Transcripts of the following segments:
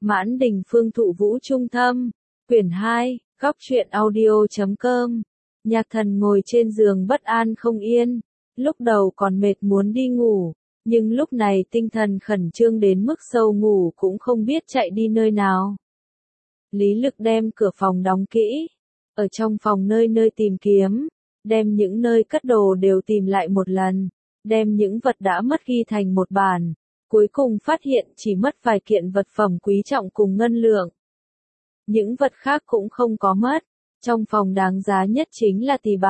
Mãn Đình Phương Thụ Vũ Trung Thâm, quyển 2, góc truyện audio.com. Nhạc Thần ngồi trên giường bất an không yên, lúc đầu còn mệt muốn đi ngủ, nhưng lúc này tinh thần khẩn trương đến mức sâu ngủ cũng không biết chạy đi nơi nào. Lý Lực đem cửa phòng đóng kỹ, ở trong phòng nơi nơi tìm kiếm, đem những nơi cất đồ đều tìm lại một lần, đem những vật đã mất ghi thành một bản, cuối cùng phát hiện chỉ mất vài kiện vật phẩm quý trọng cùng ngân lượng. Những vật khác cũng không có mất, trong phòng đáng giá nhất chính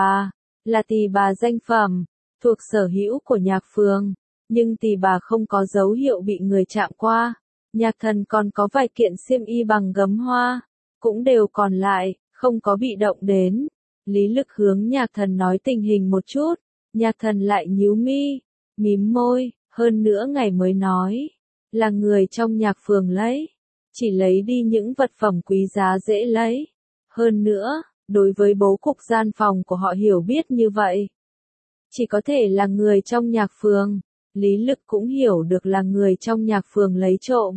là tỳ bà danh phẩm, thuộc sở hữu của Nhạc Phường, nhưng tỳ bà không có dấu hiệu bị người chạm qua. Nhạc Thần còn có vài kiện xiêm y bằng gấm hoa, cũng đều còn lại, không có bị động đến. Lý Lực hướng Nhạc Thần nói tình hình một chút, Nhạc Thần lại nhíu mi, mím môi, hơn nữa ngày mới nói, là người trong Nhạc Phường lấy, chỉ lấy đi những vật phẩm quý giá dễ lấy. Hơn nữa, đối với bố cục gian phòng của họ hiểu biết như vậy, chỉ có thể là người trong Nhạc Phường. Lý Lực cũng hiểu được là người trong Nhạc Phường lấy trộm,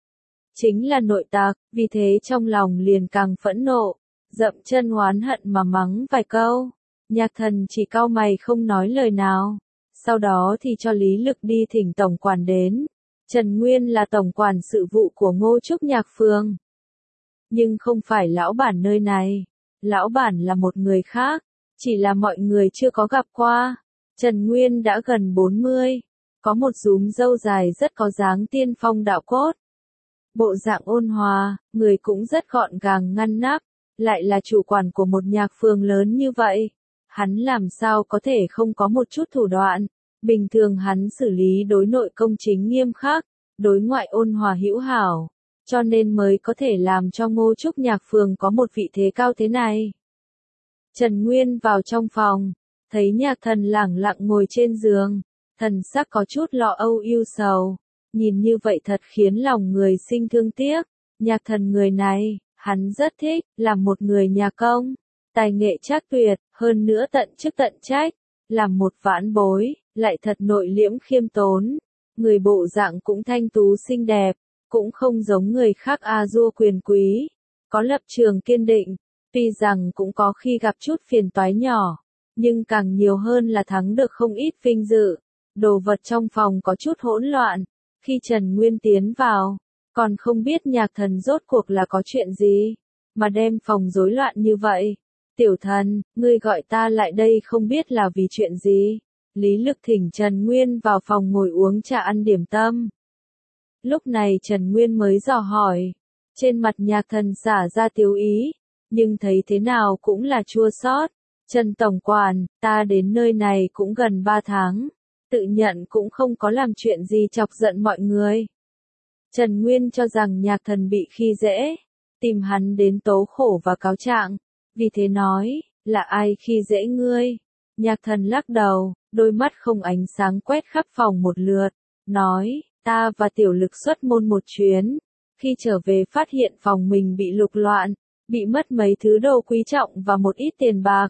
chính là nội tặc, vì thế trong lòng liền càng phẫn nộ, dậm chân oán hận mà mắng vài câu. Nhạc Thần chỉ cau mày không nói lời nào, sau đó thì cho Lý Lực đi thỉnh tổng quản đến. Trần Nguyên là tổng quản sự vụ của Ngô Trúc Nhạc Phường, nhưng không phải lão bản nơi này, lão bản là một người khác, chỉ là mọi người chưa có gặp qua. Trần Nguyên đã gần 40, có một rúm râu dài rất có dáng tiên phong đạo cốt. Bộ dạng ôn hòa, người cũng rất gọn gàng ngăn nắp, lại là chủ quản của một Nhạc Phường lớn như vậy. Hắn làm sao có thể không có một chút thủ đoạn, bình thường hắn xử lý đối nội công chính nghiêm khắc, đối ngoại ôn hòa hữu hảo, cho nên mới có thể làm cho Ngô Trúc Nhạc Phường có một vị thế cao thế này. Trần Nguyên vào trong phòng, thấy Nhạc Thần lẳng lặng ngồi trên giường, thần sắc có chút lo âu ưu sầu, nhìn như vậy thật khiến lòng người sinh thương tiếc. Nhạc Thần người này, hắn rất thích, là một người nhà công, tài nghệ trác tuyệt, hơn nữa tận chức tận trách, làm một vãn bối, lại thật nội liễm khiêm tốn, người bộ dạng cũng thanh tú xinh đẹp, cũng không giống người khác a dua quyền quý, có lập trường kiên định, tuy rằng cũng có khi gặp chút phiền toái nhỏ, nhưng càng nhiều hơn là thắng được không ít vinh dự. Đồ vật trong phòng có chút hỗn loạn, khi Trần Nguyên tiến vào, còn không biết Nhạc Thần rốt cuộc là có chuyện gì, mà đem phòng rối loạn như vậy. Tiểu Thần, ngươi gọi ta lại đây không biết là vì chuyện gì. Lý Lực thỉnh Trần Nguyên vào phòng ngồi uống trà ăn điểm tâm. Lúc này Trần Nguyên mới dò hỏi, trên mặt Nhạc Thần xả ra tiếu ý, nhưng thấy thế nào cũng là chua xót. Trần tổng quản, ta đến nơi này cũng gần 3 tháng, tự nhận cũng không có làm chuyện gì chọc giận mọi người. Trần Nguyên cho rằng Nhạc Thần bị khi dễ, tìm hắn đến tố khổ và cáo trạng, vì thế nói, là ai khi dễ ngươi? Nhạc Thần lắc đầu, đôi mắt không ánh sáng quét khắp phòng một lượt, nói, ta và Tiểu Lực xuất môn một chuyến, khi trở về phát hiện phòng mình bị lục loạn, bị mất mấy thứ đồ quý trọng và một ít tiền bạc.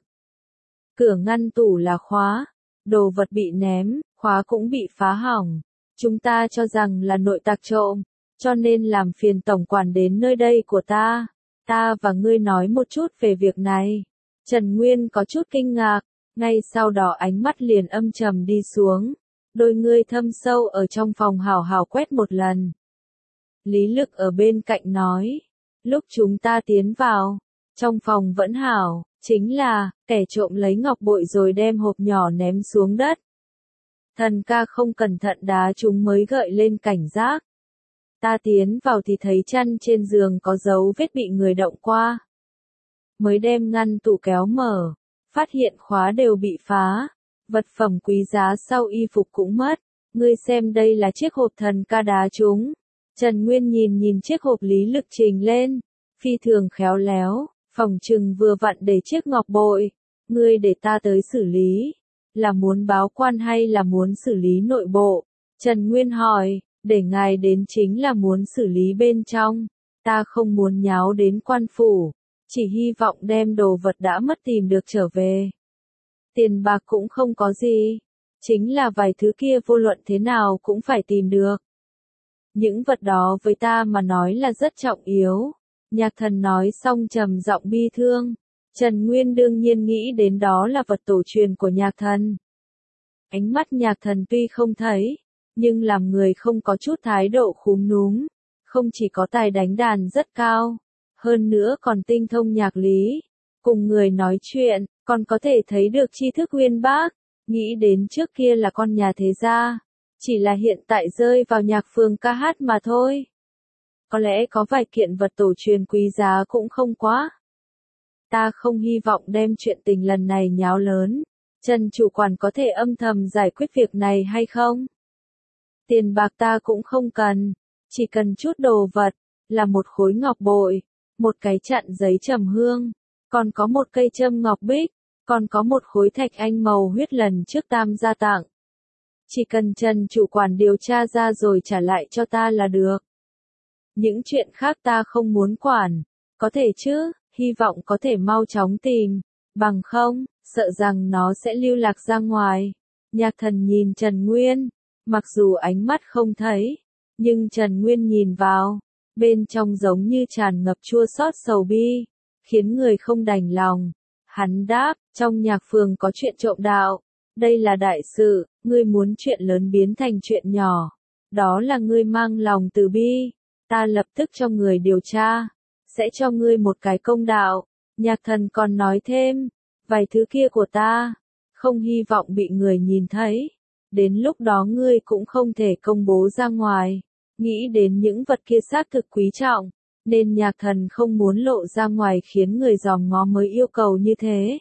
Cửa ngăn tủ là khóa, đồ vật bị ném, khóa cũng bị phá hỏng. Chúng ta cho rằng là nội tặc trộm, cho nên làm phiền tổng quản đến nơi đây của ta. Ta và ngươi nói một chút về việc này. Trần Nguyên có chút kinh ngạc, ngay sau đó ánh mắt liền âm trầm đi xuống. Đôi ngươi thâm sâu ở trong phòng hào hào quét một lần. Lý Lực ở bên cạnh nói, lúc chúng ta tiến vào, trong phòng vẫn hảo, chính là, kẻ trộm lấy ngọc bội rồi đem hộp nhỏ ném xuống đất. Thần ca không cẩn thận đá chúng mới gợi lên cảnh giác. Ta tiến vào thì thấy chăn trên giường có dấu vết bị người động qua. Mới đem ngăn tủ kéo mở, phát hiện khóa đều bị phá, vật phẩm quý giá sau y phục cũng mất. Ngươi xem đây là chiếc hộp thần ca đá chúng. Trần Nguyên nhìn chiếc hộp Lý Lực trình lên, phi thường khéo léo, phòng trừng vừa vặn để chiếc ngọc bội. Ngươi để ta tới xử lý, là muốn báo quan hay là muốn xử lý nội bộ? Trần Nguyên hỏi, để ngài đến chính là muốn xử lý bên trong, ta không muốn nháo đến quan phủ, chỉ hy vọng đem đồ vật đã mất tìm được trở về. Tiền bạc cũng không có gì, chính là vài thứ kia vô luận thế nào cũng phải tìm được. Những vật đó với ta mà nói là rất trọng yếu. Nhạc thần nói xong trầm giọng bi thương. Trần Nguyên đương nhiên nghĩ đến đó là vật tổ truyền của nhạc thần. Ánh mắt nhạc thần tuy không thấy, nhưng làm người không có chút thái độ khúm núm. Không chỉ có tài đánh đàn rất cao, hơn nữa còn tinh thông nhạc lý. Cùng người nói chuyện, còn có thể thấy được tri thức uyên bác. Nghĩ đến trước kia là con nhà thế gia, chỉ là hiện tại rơi vào nhạc phường ca hát mà thôi. Có lẽ có vài kiện vật tổ truyền quý giá cũng không quá. Ta không hy vọng đem chuyện tình lần này nháo lớn. Trần chủ quản có thể âm thầm giải quyết việc này hay không? Tiền bạc ta cũng không cần, chỉ cần chút đồ vật, là một khối ngọc bội, một cái chặn giấy trầm hương, còn có một cây châm ngọc bích, còn có một khối thạch anh màu huyết lần trước Tam gia tặng. Chỉ cần Trần chủ quản điều tra ra rồi trả lại cho ta là được. Những chuyện khác ta không muốn quản, có thể chứ, hy vọng có thể mau chóng tìm, bằng không, sợ rằng nó sẽ lưu lạc ra ngoài. Nhạc thần nhìn Trần Nguyên, mặc dù ánh mắt không thấy, nhưng Trần Nguyên nhìn vào, bên trong giống như tràn ngập chua xót sầu bi, khiến người không đành lòng. Hắn đáp, trong nhạc phường có chuyện trộm đạo, đây là đại sự, ngươi muốn chuyện lớn biến thành chuyện nhỏ, đó là ngươi mang lòng từ bi, ta lập tức cho người điều tra, sẽ cho ngươi một cái công đạo. Nhạc thần còn nói thêm, vài thứ kia của ta, không hy vọng bị người nhìn thấy, đến lúc đó ngươi cũng không thể công bố ra ngoài. Nghĩ đến những vật kia xác thực quý trọng, nên nhạc thần không muốn lộ ra ngoài khiến người dòm ngó mới yêu cầu như thế.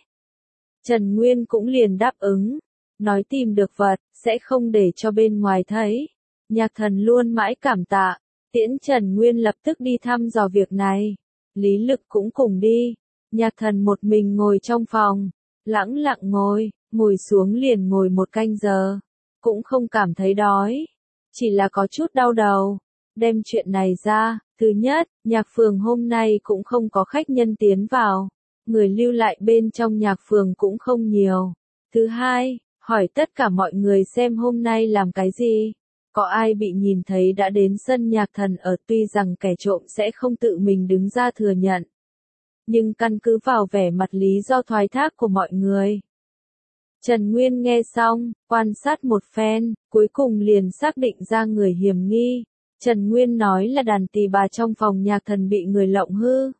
Trần Nguyên cũng liền đáp ứng, nói tìm được vật, sẽ không để cho bên ngoài thấy. Nhạc thần luôn mãi cảm tạ, tiễn Trần Nguyên lập tức đi thăm dò việc này. Lý Lực cũng cùng đi, nhạc thần một mình ngồi trong phòng, lẳng lặng ngồi xuống liền ngồi 1 canh giờ, cũng không cảm thấy đói, chỉ là có chút đau đầu. Đem chuyện này ra, thứ nhất, nhạc phường hôm nay cũng không có khách nhân tiến vào, người lưu lại bên trong nhạc phường cũng không nhiều. Thứ hai, hỏi tất cả mọi người xem hôm nay làm cái gì, có ai bị nhìn thấy đã đến sân nhạc thần ở, tuy rằng kẻ trộm sẽ không tự mình đứng ra thừa nhận, nhưng căn cứ vào vẻ mặt lý do thoái thác của mọi người. Trần Nguyên nghe xong, quan sát một phen, cuối cùng liền xác định ra người hiểm nghi. Trần Nguyên nói là đàn tỳ bà trong phòng nhạc thần bị người lộng hư.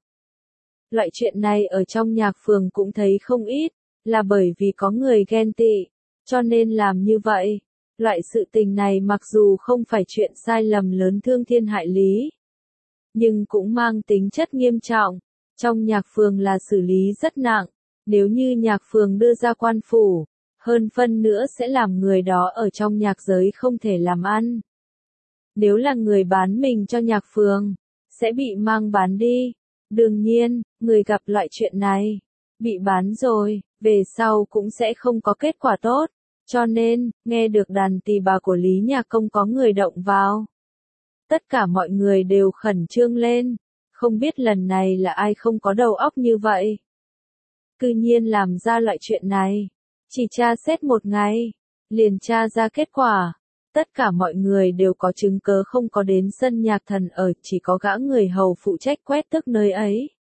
Loại chuyện này ở trong nhạc phường cũng thấy không ít, là bởi vì có người ghen tị, cho nên làm như vậy. Loại sự tình này mặc dù không phải chuyện sai lầm lớn thương thiên hại lý, nhưng cũng mang tính chất nghiêm trọng. Trong nhạc phường là xử lý rất nặng, nếu như nhạc phường đưa ra quan phủ, hơn phân nữa sẽ làm người đó ở trong nhạc giới không thể làm ăn. Nếu là người bán mình cho nhạc phường, sẽ bị mang bán đi. Đương nhiên, người gặp loại chuyện này, bị bán rồi, về sau cũng sẽ không có kết quả tốt. Cho nên, nghe được đàn tỳ bà của Lý Nhạc Công có người động vào, tất cả mọi người đều khẩn trương lên, không biết lần này là ai không có đầu óc như vậy. Cư nhiên làm ra loại chuyện này, chỉ tra xét 1 ngày, liền tra ra kết quả. Tất cả mọi người đều có chứng cớ không có đến sân nhạc thần ở, chỉ có gã người hầu phụ trách quét tước nơi ấy.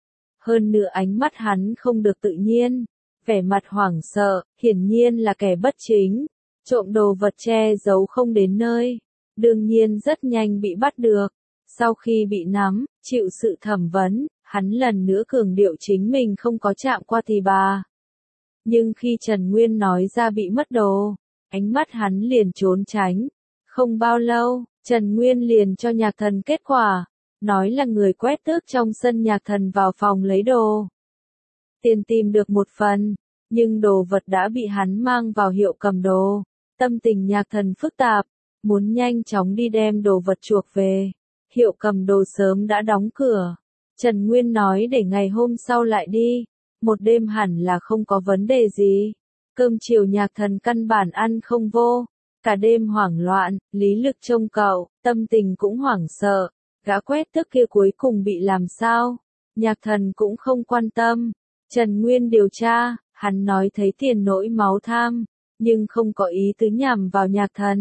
Hơn nữa ánh mắt hắn không được tự nhiên, vẻ mặt hoảng sợ, hiển nhiên là kẻ bất chính, trộm đồ vật che giấu không đến nơi, đương nhiên rất nhanh bị bắt được. Sau khi bị nắm, chịu sự thẩm vấn, hắn lần nữa cường điệu chính mình không có chạm qua tỳ bà. Nhưng khi Trần Nguyên nói ra bị mất đồ, ánh mắt hắn liền trốn tránh. Không bao lâu, Trần Nguyên liền cho nhạc thần kết quả, nói là người quét tước trong sân nhạc thần vào phòng lấy đồ. Tiền tìm được 1 phần, nhưng đồ vật đã bị hắn mang vào hiệu cầm đồ. Tâm tình nhạc thần phức tạp, muốn nhanh chóng đi đem đồ vật chuộc về. Hiệu cầm đồ sớm đã đóng cửa. Trần Nguyên nói để ngày hôm sau lại đi, 1 đêm hẳn là không có vấn đề gì. Cơm chiều nhạc thần căn bản ăn không vô, cả đêm hoảng loạn. Lý Lực trông cậu, tâm tình cũng hoảng sợ, gã quét tước kia cuối cùng bị làm sao? Nhạc thần cũng không quan tâm. Trần Nguyên điều tra, hắn nói thấy tiền nỗi máu tham, nhưng không có ý tứ nhằm vào nhạc thần.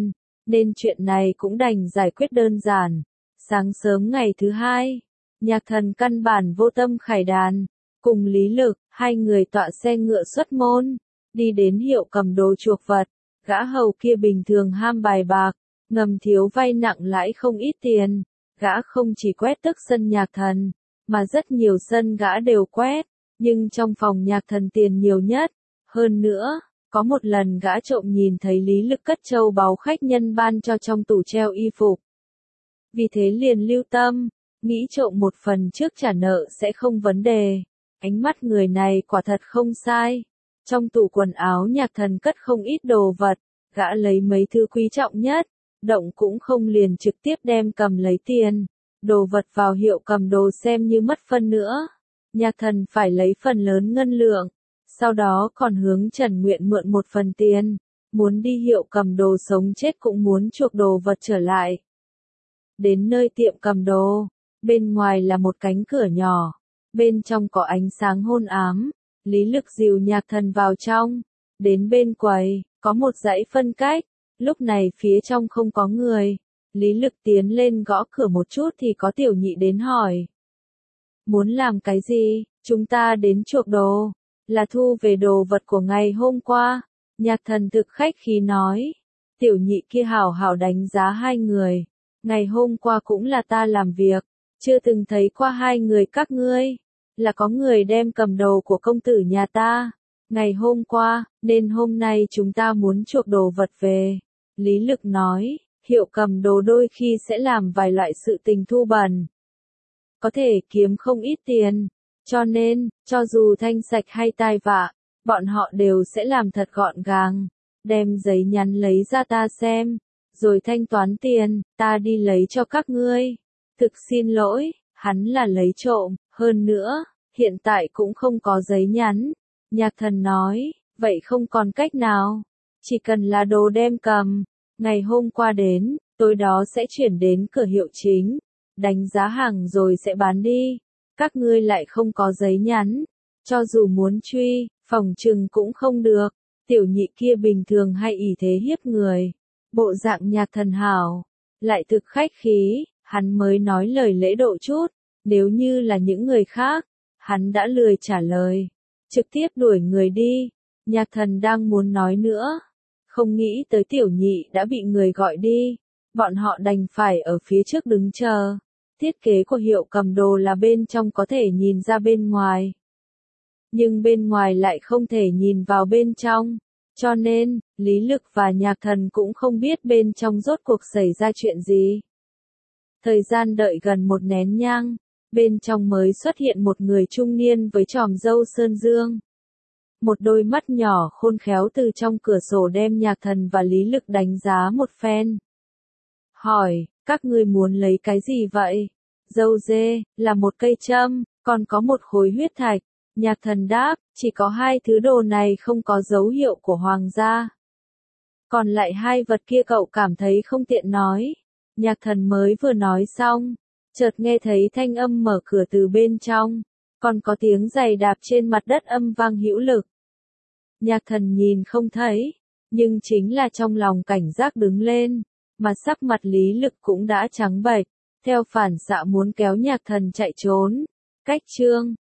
nên chuyện này cũng đành giải quyết đơn giản. Sáng sớm ngày thứ hai, Nhạc Thần căn bản vô tâm khải đàn, cùng Lý Lực, hai người tọa xe ngựa xuất môn, đi đến hiệu cầm đồ chuộc vật. Gã hầu kia bình thường ham bài bạc, ngầm thiếu vay nặng lãi không ít tiền. Gã không chỉ quét tức sân Nhạc Thần, mà rất nhiều sân gã đều quét, nhưng trong phòng Nhạc Thần tiền nhiều nhất. Hơn nữa, có một lần gã trộm nhìn thấy Lý Lực cất châu báu khách nhân ban cho trong tủ treo y phục. Vì thế liền lưu tâm, nghĩ trộm một phần trước trả nợ sẽ không vấn đề. Ánh mắt người này quả thật không sai. Trong tủ quần áo Nhạc Thần cất không ít đồ vật, gã lấy mấy thứ quý trọng nhất, động cũng không liền trực tiếp đem cầm lấy tiền. Đồ vật vào hiệu cầm đồ xem như mất phân nữa. Nhạc Thần phải lấy phần lớn ngân lượng, sau đó còn hướng Trần Nguyện mượn một phần tiền, muốn đi hiệu cầm đồ sống chết cũng muốn chuộc đồ vật trở lại. Đến nơi tiệm cầm đồ, bên ngoài là một cánh cửa nhỏ, bên trong có ánh sáng hôn ám. Lý Lực dìu Nhạc Thần vào trong, đến bên quầy, có một dãy phân cách, lúc này phía trong không có người. Lý Lực tiến lên gõ cửa một chút thì có Tiểu Nhị đến hỏi. Muốn làm cái gì? Chúng ta đến chuộc đồ, là thu về đồ vật của ngày hôm qua. Nhạc Thần thực khách khí nói. Tiểu Nhị kia hảo hảo đánh giá hai người. Ngày hôm qua cũng là ta làm việc, chưa từng thấy qua hai người các ngươi. Là có người đem cầm đồ của công tử nhà ta, ngày hôm qua, nên hôm nay chúng ta muốn chuộc đồ vật về. Lý Lực nói, hiệu cầm đồ đôi khi sẽ làm vài loại sự tình thu bẩn, có thể kiếm không ít tiền, cho nên, cho dù thanh sạch hay tai vạ, bọn họ đều sẽ làm thật gọn gàng, đem giấy nhắn lấy ra ta xem, rồi thanh toán tiền, ta đi lấy cho các ngươi. Thực xin lỗi, hắn là lấy trộm, hơn nữa, hiện tại cũng không có giấy nhắn. Nhạc Thần nói, vậy không còn cách nào, chỉ cần là đồ đem cầm, ngày hôm qua đến, tối đó sẽ chuyển đến cửa hiệu chính, đánh giá hàng rồi sẽ bán đi. Các ngươi lại không có giấy nhắn, cho dù muốn truy, phòng trừng cũng không được. Tiểu Nhị kia bình thường hay ỷ thế hiếp người, bộ dạng Nhạc Thần hảo, lại thực khách khí, hắn mới nói lời lễ độ chút, nếu như là những người khác, hắn đã lười trả lời, trực tiếp đuổi người đi. Nhạc Thần đang muốn nói nữa, không nghĩ tới Tiểu Nhị đã bị người gọi đi, bọn họ đành phải ở phía trước đứng chờ. Thiết kế của hiệu cầm đồ là bên trong có thể nhìn ra bên ngoài, nhưng bên ngoài lại không thể nhìn vào bên trong, cho nên, Lý Lực và Nhạc Thần cũng không biết bên trong rốt cuộc xảy ra chuyện gì. Thời gian đợi gần một nén nhang, bên trong mới xuất hiện một người trung niên với tròm râu sơn dương. Một đôi mắt nhỏ khôn khéo từ trong cửa sổ đem Nhạc Thần và Lý Lực đánh giá một phen. Hỏi, các ngươi muốn lấy cái gì vậy? Dâu dê, là một cây châm, còn có một khối huyết thạch. Nhạc Thần đáp, chỉ có hai thứ đồ này không có dấu hiệu của hoàng gia. Còn lại hai vật kia cậu cảm thấy không tiện nói. Nhạc Thần mới vừa nói xong, chợt nghe thấy thanh âm mở cửa từ bên trong, còn có tiếng giày đạp trên mặt đất âm vang hữu lực. Nhạc Thần nhìn không thấy, nhưng chính là trong lòng cảnh giác đứng lên, mà sắc mặt Lý Lực cũng đã trắng bệch, theo phản xạ muốn kéo Nhạc Thần chạy trốn. Cách chương